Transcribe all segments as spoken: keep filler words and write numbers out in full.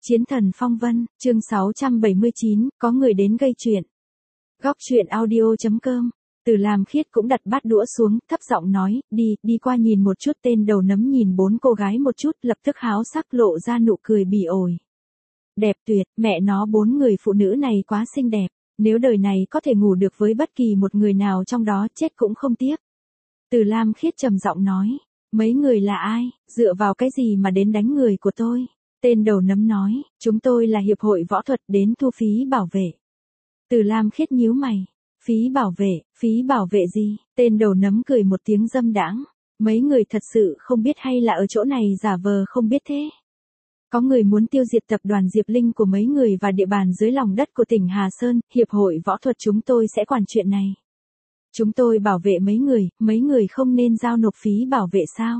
Chiến thần phong vân, chương sáu trăm bảy mươi chín, có người đến gây chuyện. Góc truyện audio chấm com. Từ Lam Khiết cũng đặt bát đũa xuống, thấp giọng nói, đi, đi qua nhìn một chút. Tên đầu nấm nhìn bốn cô gái một chút, lập tức háo sắc lộ ra nụ cười bỉ ổi. Đẹp tuyệt, mẹ nó bốn người phụ nữ này quá xinh đẹp, nếu đời này có thể ngủ được với bất kỳ một người nào trong đó chết cũng không tiếc. Từ Lam Khiết trầm giọng nói, mấy người là ai, dựa vào cái gì mà đến đánh người của tôi? Tên đầu nấm nói, chúng tôi là hiệp hội võ thuật đến thu phí bảo vệ. Từ Lam Khiết nhíu mày, phí bảo vệ, phí bảo vệ gì? Tên đầu nấm cười một tiếng dâm đãng, mấy người thật sự không biết hay là ở chỗ này giả vờ không biết thế? Có người muốn tiêu diệt tập đoàn Diệp Linh của mấy người và địa bàn dưới lòng đất của tỉnh Hà Sơn, hiệp hội võ thuật chúng tôi sẽ quản chuyện này. Chúng tôi bảo vệ mấy người, mấy người không nên giao nộp phí bảo vệ sao?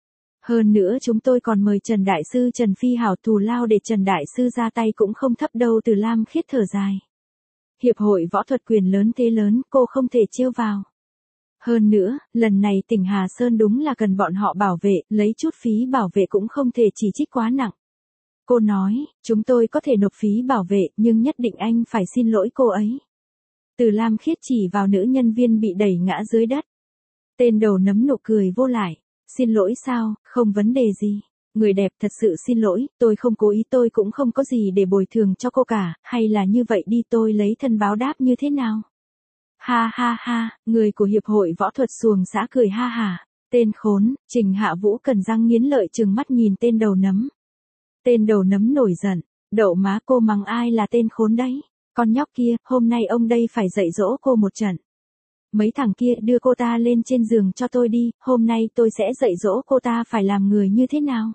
Hơn nữa chúng tôi còn mời Trần Đại Sư Trần Phi Hảo thù lao để Trần Đại Sư ra tay cũng không thấp đâu. Từ Lam Khiết thở dài. Hiệp hội võ thuật quyền lớn thế lớn, cô không thể trêu vào. Hơn nữa, lần này tỉnh Hà Sơn đúng là cần bọn họ bảo vệ, lấy chút phí bảo vệ cũng không thể chỉ trích quá nặng. Cô nói, chúng tôi có thể nộp phí bảo vệ, nhưng nhất định anh phải xin lỗi cô ấy. Từ Lam Khiết chỉ vào nữ nhân viên bị đẩy ngã dưới đất. Tên đầu nấm nụ cười vô lại. Xin lỗi sao, không vấn đề gì. Người đẹp thật sự xin lỗi, tôi không cố ý, tôi cũng không có gì để bồi thường cho cô cả, hay là như vậy đi tôi lấy thân báo đáp như thế nào? Ha ha ha, người của hiệp hội võ thuật xuồng xã cười ha hả. Tên khốn, Trình Hạ Vũ cần răng nghiến lợi trừng mắt nhìn tên đầu nấm. Tên đầu nấm nổi giận, đậu má cô mắng ai là tên khốn đấy? Con nhóc kia, hôm nay ông đây phải dạy dỗ cô một trận. Mấy thằng kia đưa cô ta lên trên giường cho tôi đi, hôm nay tôi sẽ dạy dỗ cô ta phải làm người như thế nào.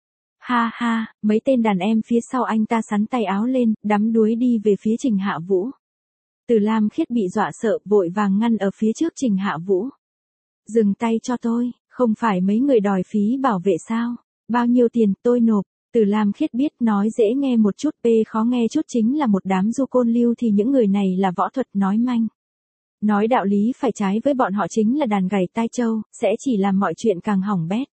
Ha ha, mấy tên đàn em phía sau anh ta sắn tay áo lên, đắm đuối đi về phía Trình Hạ Vũ. Từ Lam Khiết bị dọa sợ, vội vàng ngăn ở phía trước Trình Hạ Vũ. Dừng tay cho tôi, không phải mấy người đòi phí bảo vệ sao? Bao nhiêu tiền tôi nộp? Từ Lam Khiết biết nói dễ nghe một chút, p khó nghe chút, chính là một đám du côn lưu thì những người này là võ thuật nói manh. Nói đạo lý phải trái với bọn họ chính là đàn gảy tai trâu, sẽ chỉ làm mọi chuyện càng hỏng bét.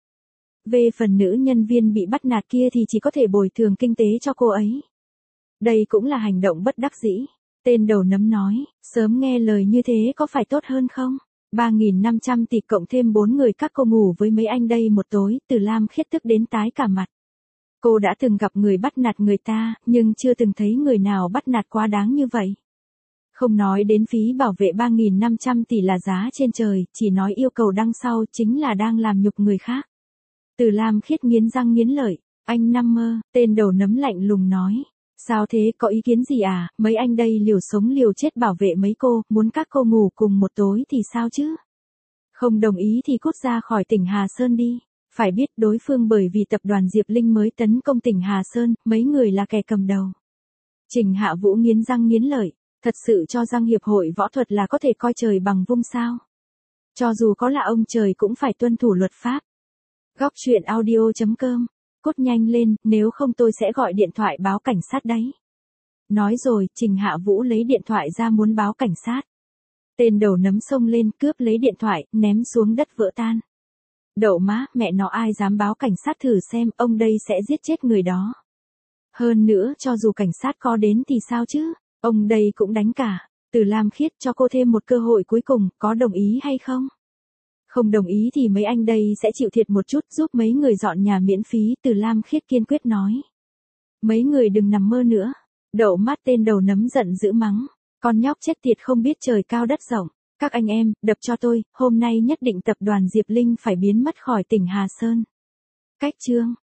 Về phần nữ nhân viên bị bắt nạt kia thì chỉ có thể bồi thường kinh tế cho cô ấy. Đây cũng là hành động bất đắc dĩ. Tên đầu nấm nói, sớm nghe lời như thế có phải tốt hơn không? ba nghìn năm trăm tỷ cộng thêm bốn người các cô ngủ với mấy anh đây một tối. Từ Lam Khiết tức đến tái cả mặt. Cô đã từng gặp người bắt nạt người ta, nhưng chưa từng thấy người nào bắt nạt quá đáng như vậy. Không nói đến phí bảo vệ ba nghìn năm trăm tỷ là giá trên trời, chỉ nói yêu cầu đằng sau chính là đang làm nhục người khác. Từ Lam Khiết nghiến răng nghiến lợi, anh nằm mơ, tên đầu nấm lạnh lùng nói. Sao thế, có ý kiến gì à, mấy anh đây liều sống liều chết bảo vệ mấy cô, muốn các cô ngủ cùng một tối thì sao chứ? Không đồng ý thì cút ra khỏi tỉnh Hà Sơn đi. Phải biết đối phương bởi vì tập đoàn Diệp Linh mới tấn công tỉnh Hà Sơn, mấy người là kẻ cầm đầu. Trình Hạ Vũ nghiến răng nghiến lợi. Thật sự cho rằng hiệp hội võ thuật là có thể coi trời bằng vung sao? Cho dù có là ông trời cũng phải tuân thủ luật pháp. Góc truyện audio chấm com. Cốt nhanh lên, nếu không tôi sẽ gọi điện thoại báo cảnh sát đấy. Nói rồi, Trình Hạ Vũ lấy điện thoại ra muốn báo cảnh sát. Tên đầu nấm xông lên cướp lấy điện thoại, ném xuống đất vỡ tan. Đậu má, mẹ nó ai dám báo cảnh sát thử xem, ông đây sẽ giết chết người đó. Hơn nữa, cho dù cảnh sát có đến thì sao chứ? Ông đây cũng đánh cả. Từ Lam Khiết cho cô thêm một cơ hội cuối cùng, có đồng ý hay không? Không đồng ý thì mấy anh đây sẽ chịu thiệt một chút, giúp mấy người dọn nhà miễn phí. Từ Lam Khiết kiên quyết nói. Mấy người đừng nằm mơ nữa. Đậu mắt tên đầu nấm giận dữ mắng. Con nhóc chết tiệt không biết trời cao đất rộng. Các anh em, đập cho tôi, hôm nay nhất định tập đoàn Diệp Linh phải biến mất khỏi tỉnh Hà Sơn. Cách chương.